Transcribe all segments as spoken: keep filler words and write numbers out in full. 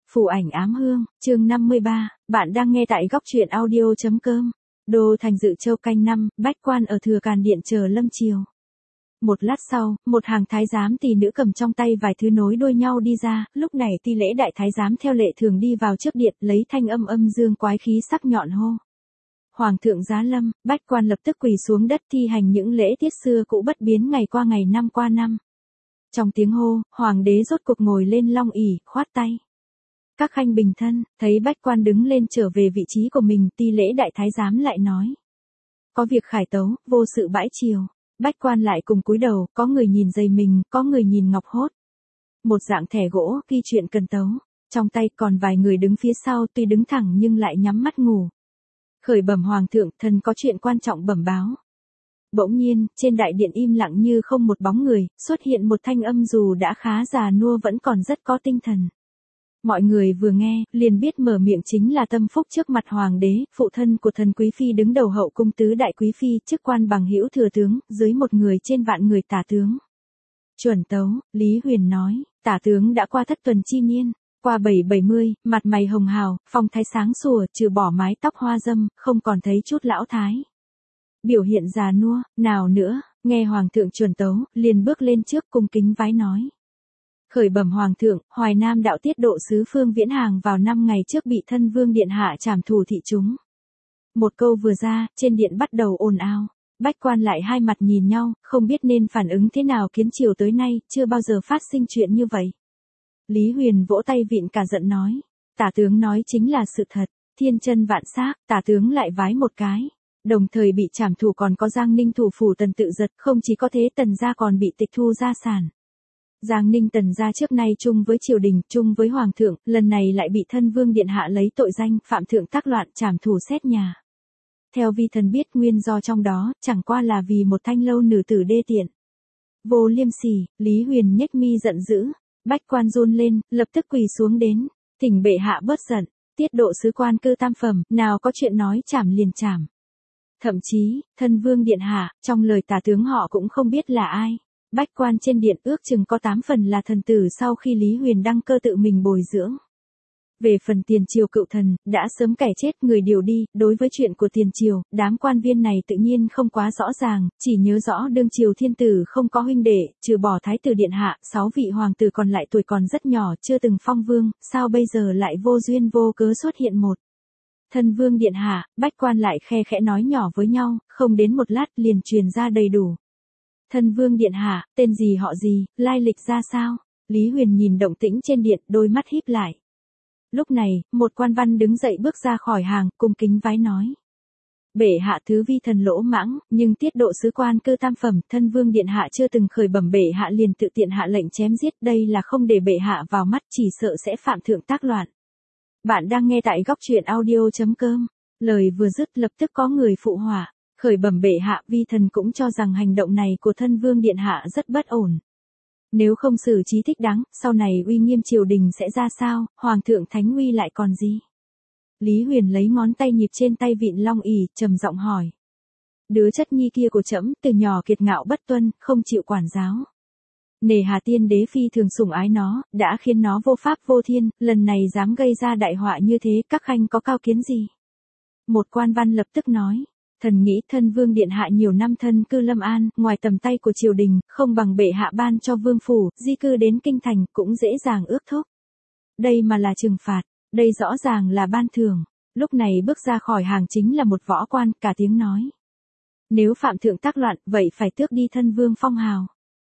Phù ảnh ám hương, chương năm mươi ba, bạn đang nghe tại góc truyện audio.com. Đô thành Dự Châu canh năm, bách quan ở Thừa Càn Điện chờ lâm chiều. Một lát sau, một hàng thái giám tỷ nữ cầm trong tay vài thứ nối đuôi nhau đi ra, lúc này ti lễ đại thái giám theo lệ thường đi vào trước điện, lấy thanh âm âm dương quái khí sắc nhọn hô. Hoàng thượng giá lâm, bách quan lập tức quỳ xuống đất thi hành những lễ tiết xưa cũ bất biến ngày qua ngày năm qua năm. Trong tiếng hô, hoàng đế rốt cuộc ngồi lên long ỷ, khoát tay. Các khanh bình thân, thấy bách quan đứng lên trở về vị trí của mình, ti lễ đại thái giám lại nói. Có việc khải tấu, vô sự bãi triều. Bách quan lại cùng cúi đầu, có người nhìn giày mình, có người nhìn ngọc hốt. Một dạng thẻ gỗ, ghi chuyện cần tấu. Trong tay còn vài người đứng phía sau tuy đứng thẳng nhưng lại nhắm mắt ngủ. Khởi bẩm hoàng thượng, thần có chuyện quan trọng bẩm báo. Bỗng nhiên, trên đại điện im lặng như không một bóng người, xuất hiện một thanh âm dù đã khá già nua vẫn còn rất có tinh thần. Mọi người vừa nghe, liền biết mở miệng chính là Tâm Phúc trước mặt hoàng đế, phụ thân của thần quý phi đứng đầu hậu cung tứ đại quý phi, chức quan bằng hữu thừa tướng, dưới một người trên vạn người tả tướng. Chuẩn tấu, Lý Huyền nói, tả tướng đã qua thất tuần chi niên, qua bảy bảy mươi, mặt mày hồng hào, phong thái sáng sủa, trừ bỏ mái tóc hoa dâm, không còn thấy chút lão thái. Biểu hiện già nua, nào nữa, nghe hoàng thượng chuẩn tấu, liền bước lên trước cung kính vái nói. Khởi bẩm hoàng thượng, Hoài Nam đạo tiết độ sứ Phương Viễn Hàng vào năm ngày trước bị thân vương điện hạ trảm thủ thị chúng. Một câu vừa ra, trên điện bắt đầu ồn ào. Bách quan lại hai mặt nhìn nhau, không biết nên phản ứng thế nào, kiến triều tới nay, chưa bao giờ phát sinh chuyện như vậy. Lý Huyền vỗ tay vịn cả giận nói. Tả tướng nói chính là sự thật, thiên chân vạn xác, tả tướng lại vái một cái. Đồng thời bị trảm thủ còn có Giang Ninh thủ phủ Tần Tự Giật, không chỉ có thế Tần gia còn bị tịch thu gia sản. Giang Ninh Tần gia trước nay chung với triều đình, chung với hoàng thượng, lần này lại bị thân vương điện hạ lấy tội danh phạm thượng tác loạn trảm thủ xét nhà. Theo vi thần biết nguyên do trong đó, chẳng qua là vì một thanh lâu nữ tử đê tiện. Vô liêm sỉ, Lý Huyền nhếch mi giận dữ, bách quan run lên, lập tức quỳ xuống đến, thỉnh bệ hạ bớt giận, tiết độ sứ quan cư tam phẩm, nào có chuyện nói trảm liền trảm. Thậm chí, thân vương điện hạ, trong lời tả tướng họ cũng không biết là ai. Bách quan trên điện ước chừng có tám phần là thần tử sau khi Lý Huyền đăng cơ tự mình bồi dưỡng. Về phần tiền triều cựu thần, đã sớm kẻ chết người điều đi, đối với chuyện của tiền triều, đám quan viên này tự nhiên không quá rõ ràng, chỉ nhớ rõ đương triều thiên tử không có huynh đệ, trừ bỏ thái tử điện hạ, sáu vị hoàng tử còn lại tuổi còn rất nhỏ, chưa từng phong vương, sao bây giờ lại vô duyên vô cớ xuất hiện một. Thân vương điện hạ, bách quan lại khe khẽ nói nhỏ với nhau, không đến một lát liền truyền ra đầy đủ. Thân vương điện hạ, tên gì họ gì, lai lịch ra sao? Lý Huyền nhìn động tĩnh trên điện, đôi mắt híp lại. Lúc này, một quan văn đứng dậy bước ra khỏi hàng, cung kính vái nói. Bệ hạ thứ vi thần lỗ mãng, nhưng tiết độ sứ quan cư tam phẩm, thân vương điện hạ chưa từng khởi bẩm bệ hạ liền tự tiện hạ lệnh chém giết, đây là không để bệ hạ vào mắt, chỉ sợ sẽ phạm thượng tác loạn. Bạn đang nghe tại góc truyện audio.com. Lời vừa dứt lập tức có người phụ họa. Khởi bẩm bệ hạ, vi thần cũng cho rằng hành động này của thân vương điện hạ rất bất ổn. Nếu không xử trí thích đáng, sau này uy nghiêm triều đình sẽ ra sao, hoàng thượng thánh uy lại còn gì? Lý Huyền lấy ngón tay nhịp trên tay vịn long ỷ, trầm giọng hỏi. Đứa chất nhi kia của trẫm, từ nhỏ kiệt ngạo bất tuân, không chịu quản giáo. Nề hà tiên đế phi thường sủng ái nó, đã khiến nó vô pháp vô thiên, lần này dám gây ra đại họa như thế, các khanh có cao kiến gì? Một quan văn lập tức nói. Thần nghĩ thân vương điện hạ nhiều năm thân cư Lâm An, ngoài tầm tay của triều đình, không bằng bệ hạ ban cho vương phủ, di cư đến kinh thành, cũng dễ dàng ước thúc. Đây mà là trừng phạt, đây rõ ràng là ban thưởng. Lúc này bước ra khỏi hàng chính là một võ quan, cả tiếng nói. Nếu phạm thượng tác loạn, vậy phải tước đi thân vương phong hào.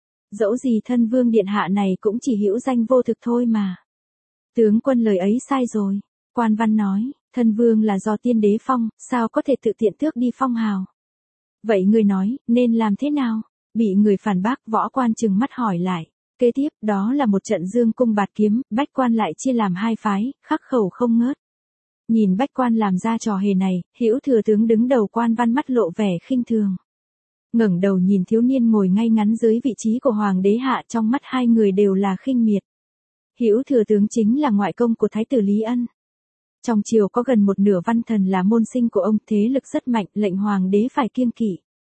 Dẫu gì thân vương điện hạ này cũng chỉ hữu danh vô thực thôi mà. Tướng quân lời ấy sai rồi, quan văn nói. Thân vương là do tiên đế phong, sao có thể tự tiện tước đi phong hào? Vậy người nói, nên làm thế nào? Bị người phản bác, võ quan trừng mắt hỏi lại. Kế tiếp, đó là một trận dương cung bạt kiếm, bách quan lại chia làm hai phái, khắc khẩu không ngớt. Nhìn bách quan làm ra trò hề này, hữu thừa tướng đứng đầu quan văn mắt lộ vẻ khinh thường. Ngẩng đầu nhìn thiếu niên ngồi ngay ngắn dưới vị trí của hoàng đế hạ, trong mắt hai người đều là khinh miệt. Hữu thừa tướng chính là ngoại công của thái tử Lý Ân. Trong triều có gần một nửa văn thần là môn sinh của ông, thế lực rất mạnh, lệnh hoàng đế phải kiêng kỵ.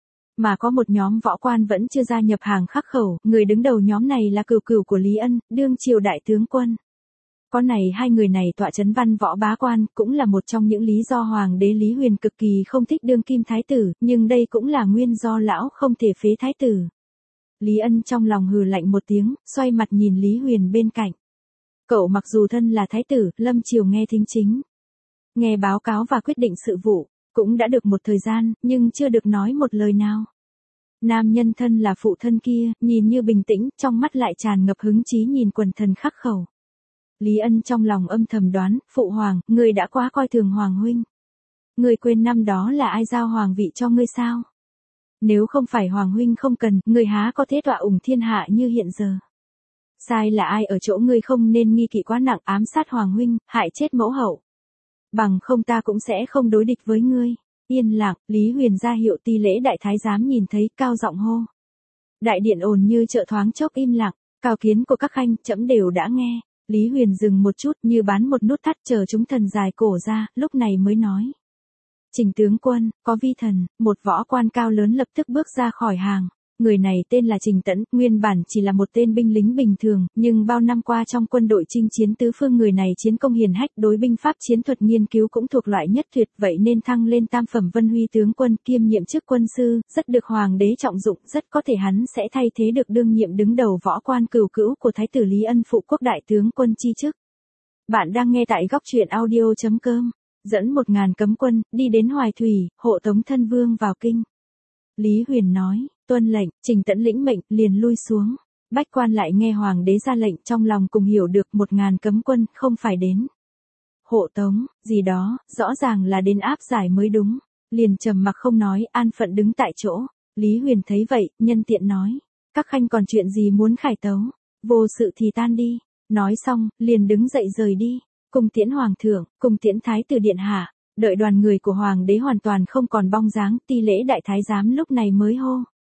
Mà có một nhóm võ quan vẫn chưa gia nhập hàng khắc khẩu, người đứng đầu nhóm này là cửu cửu của Lý Ân, đương triều đại tướng quân. Có này hai người này tọa chấn văn võ bá quan, cũng là một trong những lý do hoàng đế Lý Huyền cực kỳ không thích đương kim thái tử, nhưng đây cũng là nguyên do lão không thể phế thái tử. Lý Ân trong lòng hừ lạnh một tiếng, xoay mặt nhìn Lý Huyền bên cạnh. Cậu mặc dù thân là thái tử, lâm triều nghe thính chính. Nghe báo cáo và quyết định sự vụ, cũng đã được một thời gian, nhưng chưa được nói một lời nào. Nam nhân thân là phụ thân kia, nhìn như bình tĩnh, trong mắt lại tràn ngập hứng chí nhìn quần thần khắc khẩu. Lý Ân trong lòng âm thầm đoán, phụ hoàng, ngươi đã quá coi thường hoàng huynh. Ngươi quên năm đó là ai giao hoàng vị cho ngươi sao? Nếu không phải hoàng huynh không cần, ngươi há có thế tọa ủng thiên hạ như hiện giờ. Sai là ai ở chỗ ngươi không nên nghi kỵ quá nặng ám sát hoàng huynh, hại chết mẫu hậu. Bằng không ta cũng sẽ không đối địch với ngươi. Yên lặng, Lý Huyền ra hiệu ti lễ đại thái giám nhìn thấy, cao giọng hô. Đại điện ồn như chợ thoáng chốc im lặng, cao kiến của các khanh, trẫm đều đã nghe. Lý Huyền dừng một chút như bán một nút thắt chờ chúng thần dài cổ ra, lúc này mới nói. Trình tướng quân, có vi thần, một võ quan cao lớn lập tức bước ra khỏi hàng. Người này tên là Trình Tẫn, nguyên bản chỉ là một tên binh lính bình thường, nhưng bao năm qua trong quân đội chinh chiến tứ phương người này chiến công hiển hách, đối binh pháp chiến thuật nghiên cứu cũng thuộc loại nhất tuyệt, vậy nên thăng lên tam phẩm vân huy tướng quân, kiêm nhiệm chức quân sư, rất được hoàng đế trọng dụng, rất có thể hắn sẽ thay thế được đương nhiệm đứng đầu võ quan cửu cữu của thái tử Lý Ân phụ quốc đại tướng quân chi chức. Bạn đang nghe tại góc truyện audio chấm com. Dẫn một ngàn cấm quân, đi đến Hoài Thủy, hộ tống thân vương vào kinh. Lý Huyền nói, tuân lệnh, Trình Tẫn lĩnh mệnh, liền lui xuống. Bách quan lại nghe hoàng đế ra lệnh, trong lòng cùng hiểu được một ngàn cấm quân, không phải đến hộ tống, gì đó, rõ ràng là đến áp giải mới đúng. Liền trầm mặc không nói, an phận đứng tại chỗ. Lý Huyền thấy vậy, nhân tiện nói, các khanh còn chuyện gì muốn khải tấu, vô sự thì tan đi. Nói xong, liền đứng dậy rời đi. Cùng tiễn hoàng thượng, cùng tiễn thái tử điện hạ. Đợi đoàn người của hoàng đế hoàn toàn không còn bong dáng, ti lễ đại thái giám lúc này mới hô.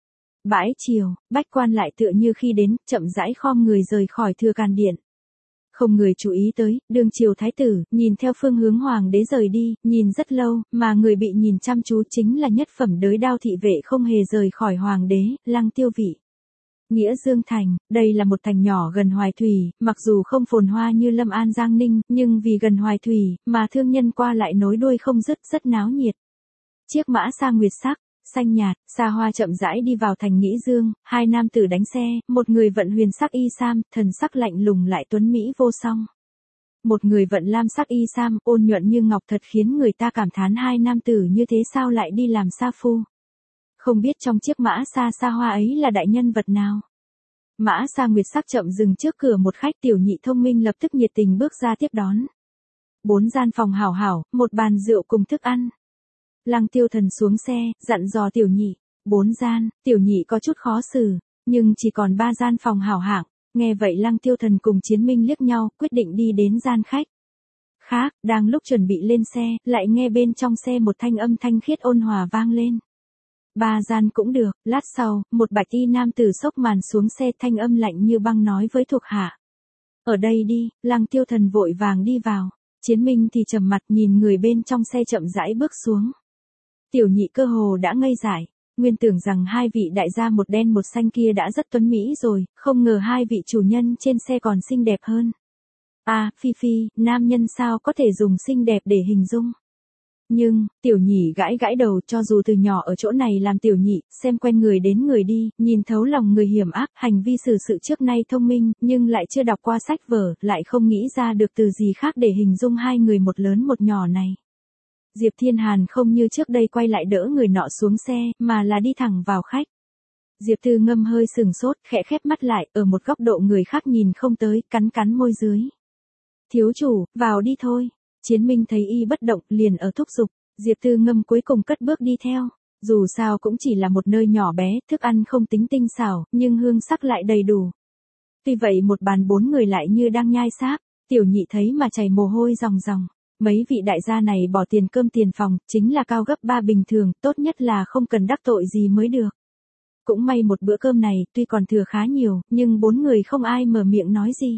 Bãi chiều, bách quan lại tựa như khi đến, chậm rãi khom người rời khỏi thừa can điện. Không người chú ý tới, đương triều thái tử, nhìn theo phương hướng hoàng đế rời đi, nhìn rất lâu, mà người bị nhìn chăm chú chính là nhất phẩm đới đao thị vệ không hề rời khỏi hoàng đế, Lăng Tiêu Vị. Nghĩa Dương Thành, đây là một thành nhỏ gần Hoài Thủy, mặc dù không phồn hoa như Lâm An Giang Ninh, nhưng vì gần Hoài Thủy, mà thương nhân qua lại nối đuôi không dứt, rất náo nhiệt. Chiếc mã xa nguyệt sắc, xanh nhạt, xa hoa chậm rãi đi vào thành Nghĩa Dương, hai nam tử đánh xe, một người vận huyền sắc y sam, thần sắc lạnh lùng lại tuấn mỹ vô song. Một người vận lam sắc y sam, ôn nhuận như ngọc thật khiến người ta cảm thán hai nam tử như thế sao lại đi làm sa phu. Không biết trong chiếc mã xa xa hoa ấy là đại nhân vật nào. Mã xa nguyệt sắc chậm dừng trước cửa một khách, tiểu nhị thông minh lập tức nhiệt tình bước ra tiếp đón. Bốn gian phòng hảo hảo, một bàn rượu cùng thức ăn. Lăng Tiêu Thần xuống xe, dặn dò tiểu nhị. Bốn gian, tiểu nhị có chút khó xử, nhưng chỉ còn ba gian phòng hảo hạng. Nghe vậy Lăng Tiêu Thần cùng Chiến Minh liếc nhau, quyết định đi đến gian khách khác. Đang lúc chuẩn bị lên xe, lại nghe bên trong xe một thanh âm thanh khiết ôn hòa vang lên. Ba gian cũng được. Lát sau, một bạch y nam tử xốc màn xuống xe, thanh âm lạnh như băng nói với thuộc hạ. Ở đây đi. Lăng Tiêu Thần vội vàng đi vào. Chiến Minh thì trầm mặt nhìn người bên trong xe chậm rãi bước xuống. Tiểu nhị cơ hồ đã ngây dại. Nguyên tưởng rằng hai vị đại gia một đen một xanh kia đã rất tuấn mỹ rồi, không ngờ hai vị chủ nhân trên xe còn xinh đẹp hơn. À, Phi Phi, nam nhân sao có thể dùng xinh đẹp để hình dung. Nhưng, tiểu nhị gãi gãi đầu, cho dù từ nhỏ ở chỗ này làm tiểu nhị, xem quen người đến người đi, nhìn thấu lòng người hiểm ác, hành vi xử sự trước nay thông minh, nhưng lại chưa đọc qua sách vở, lại không nghĩ ra được từ gì khác để hình dung hai người một lớn một nhỏ này. Diệp Thiên Hàn không như trước đây quay lại đỡ người nọ xuống xe, mà là đi thẳng vào khách. Diệp Tư Ngâm hơi sừng sốt, khẽ khép mắt lại, ở một góc độ người khác nhìn không tới, cắn cắn môi dưới. Thiếu chủ, vào đi thôi. Chiến Minh thấy y bất động, liền ở thúc giục. Diệp Tư Ngâm cuối cùng cất bước đi theo. Dù sao cũng chỉ là một nơi nhỏ bé, thức ăn không tính tinh xảo, nhưng hương sắc lại đầy đủ. Tuy vậy một bàn bốn người lại như đang nhai sáp, tiểu nhị thấy mà chảy mồ hôi ròng ròng. Mấy vị đại gia này bỏ tiền cơm tiền phòng, chính là cao gấp ba bình thường, tốt nhất là không cần đắc tội gì mới được. Cũng may một bữa cơm này, tuy còn thừa khá nhiều, nhưng bốn người không ai mở miệng nói gì.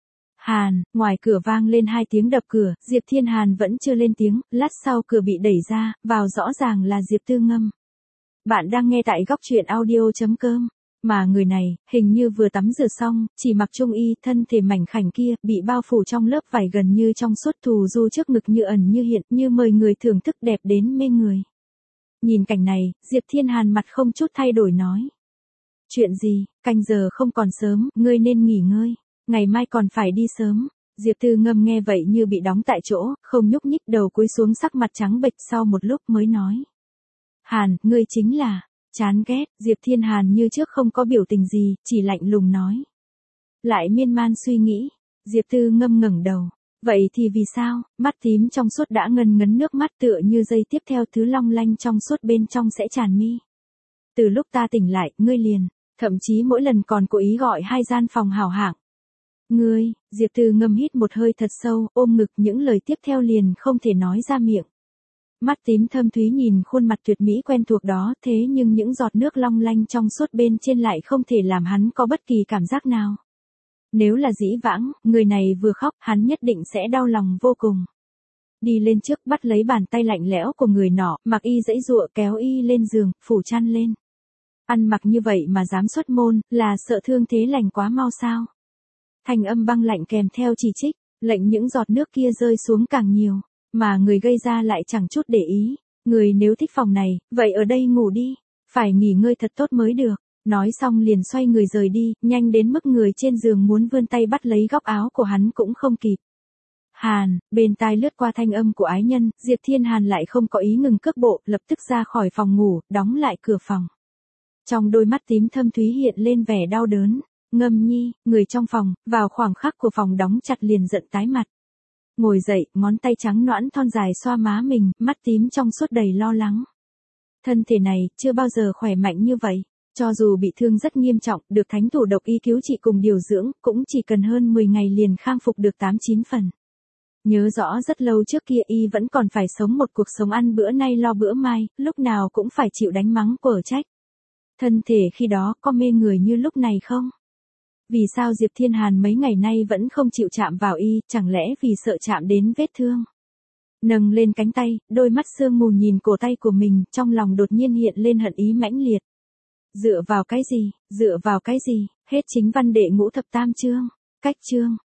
Hàn, ngoài cửa vang lên hai tiếng đập cửa, Diệp Thiên Hàn vẫn chưa lên tiếng, lát sau cửa bị đẩy ra, vào rõ ràng là Diệp Tư Ngâm. Bạn đang nghe tại góc truyện audio chấm com. Mà người này, hình như vừa tắm rửa xong, chỉ mặc trung y, thân thể mảnh khảnh kia, bị bao phủ trong lớp vải gần như trong suốt, thù du trước ngực như ẩn như hiện, như mời người thưởng thức đẹp đến mê người. Nhìn cảnh này, Diệp Thiên Hàn mặt không chút thay đổi nói. Chuyện gì, canh giờ không còn sớm, ngươi nên nghỉ ngơi, ngày mai còn phải đi sớm. Diệp Tư Ngâm nghe vậy như bị đóng tại chỗ, không nhúc nhích, đầu cúi xuống, sắc mặt trắng bệch, sau một lúc mới nói. Hàn, ngươi chính là, chán ghét. Diệp Thiên Hàn như trước không có biểu tình gì, chỉ lạnh lùng nói. Lại miên man suy nghĩ, Diệp Tư Ngâm ngẩng đầu. Vậy thì vì sao, mắt tím trong suốt đã ngần ngấn nước mắt tựa như dây tiếp theo thứ long lanh trong suốt bên trong sẽ tràn mi. Từ lúc ta tỉnh lại, ngươi liền, thậm chí mỗi lần còn cố ý gọi hai gian phòng hảo hạng. Ngươi, Diệp Tư Ngâm hít một hơi thật sâu, ôm ngực, những lời tiếp theo liền không thể nói ra miệng. Mắt tím thâm thúy nhìn khuôn mặt tuyệt mỹ quen thuộc đó, thế nhưng những giọt nước long lanh trong suốt bên trên lại không thể làm hắn có bất kỳ cảm giác nào. Nếu là dĩ vãng, người này vừa khóc, hắn nhất định sẽ đau lòng vô cùng. Đi lên trước bắt lấy bàn tay lạnh lẽo của người nọ, mặc y giãy giụa kéo y lên giường, phủ chăn lên. Ăn mặc như vậy mà dám xuất môn, là sợ thương thế lành quá mau sao? Thanh âm băng lạnh kèm theo chỉ trích, lệnh những giọt nước kia rơi xuống càng nhiều, mà người gây ra lại chẳng chút để ý. Người nếu thích phòng này, vậy ở đây ngủ đi, phải nghỉ ngơi thật tốt mới được. Nói xong liền xoay người rời đi, nhanh đến mức người trên giường muốn vươn tay bắt lấy góc áo của hắn cũng không kịp. Hàn, bên tai lướt qua thanh âm của ái nhân, Diệp Thiên Hàn lại không có ý ngừng cước bộ, lập tức ra khỏi phòng ngủ, đóng lại cửa phòng. Trong đôi mắt tím thâm thúy hiện lên vẻ đau đớn. Ngâm Nhi, người trong phòng, vào khoảng khắc của phòng đóng chặt liền giận tái mặt. Ngồi dậy, ngón tay trắng nõn thon dài xoa má mình, mắt tím trong suốt đầy lo lắng. Thân thể này, chưa bao giờ khỏe mạnh như vậy. Cho dù bị thương rất nghiêm trọng, được thánh thủ độc y cứu trị cùng điều dưỡng, cũng chỉ cần hơn mười ngày liền khang phục được tám chín phần. Nhớ rõ rất lâu trước kia y vẫn còn phải sống một cuộc sống ăn bữa nay lo bữa mai, lúc nào cũng phải chịu đánh mắng quở trách. Thân thể khi đó có mê người như lúc này không? Vì sao Diệp Thiên Hàn mấy ngày nay vẫn không chịu chạm vào y, chẳng lẽ vì sợ chạm đến vết thương? Nâng lên cánh tay, đôi mắt sương mù nhìn cổ tay của mình, trong lòng đột nhiên hiện lên hận ý mãnh liệt. Dựa vào cái gì, dựa vào cái gì, hết chính văn đệ ngũ thập tam chương, cách chương.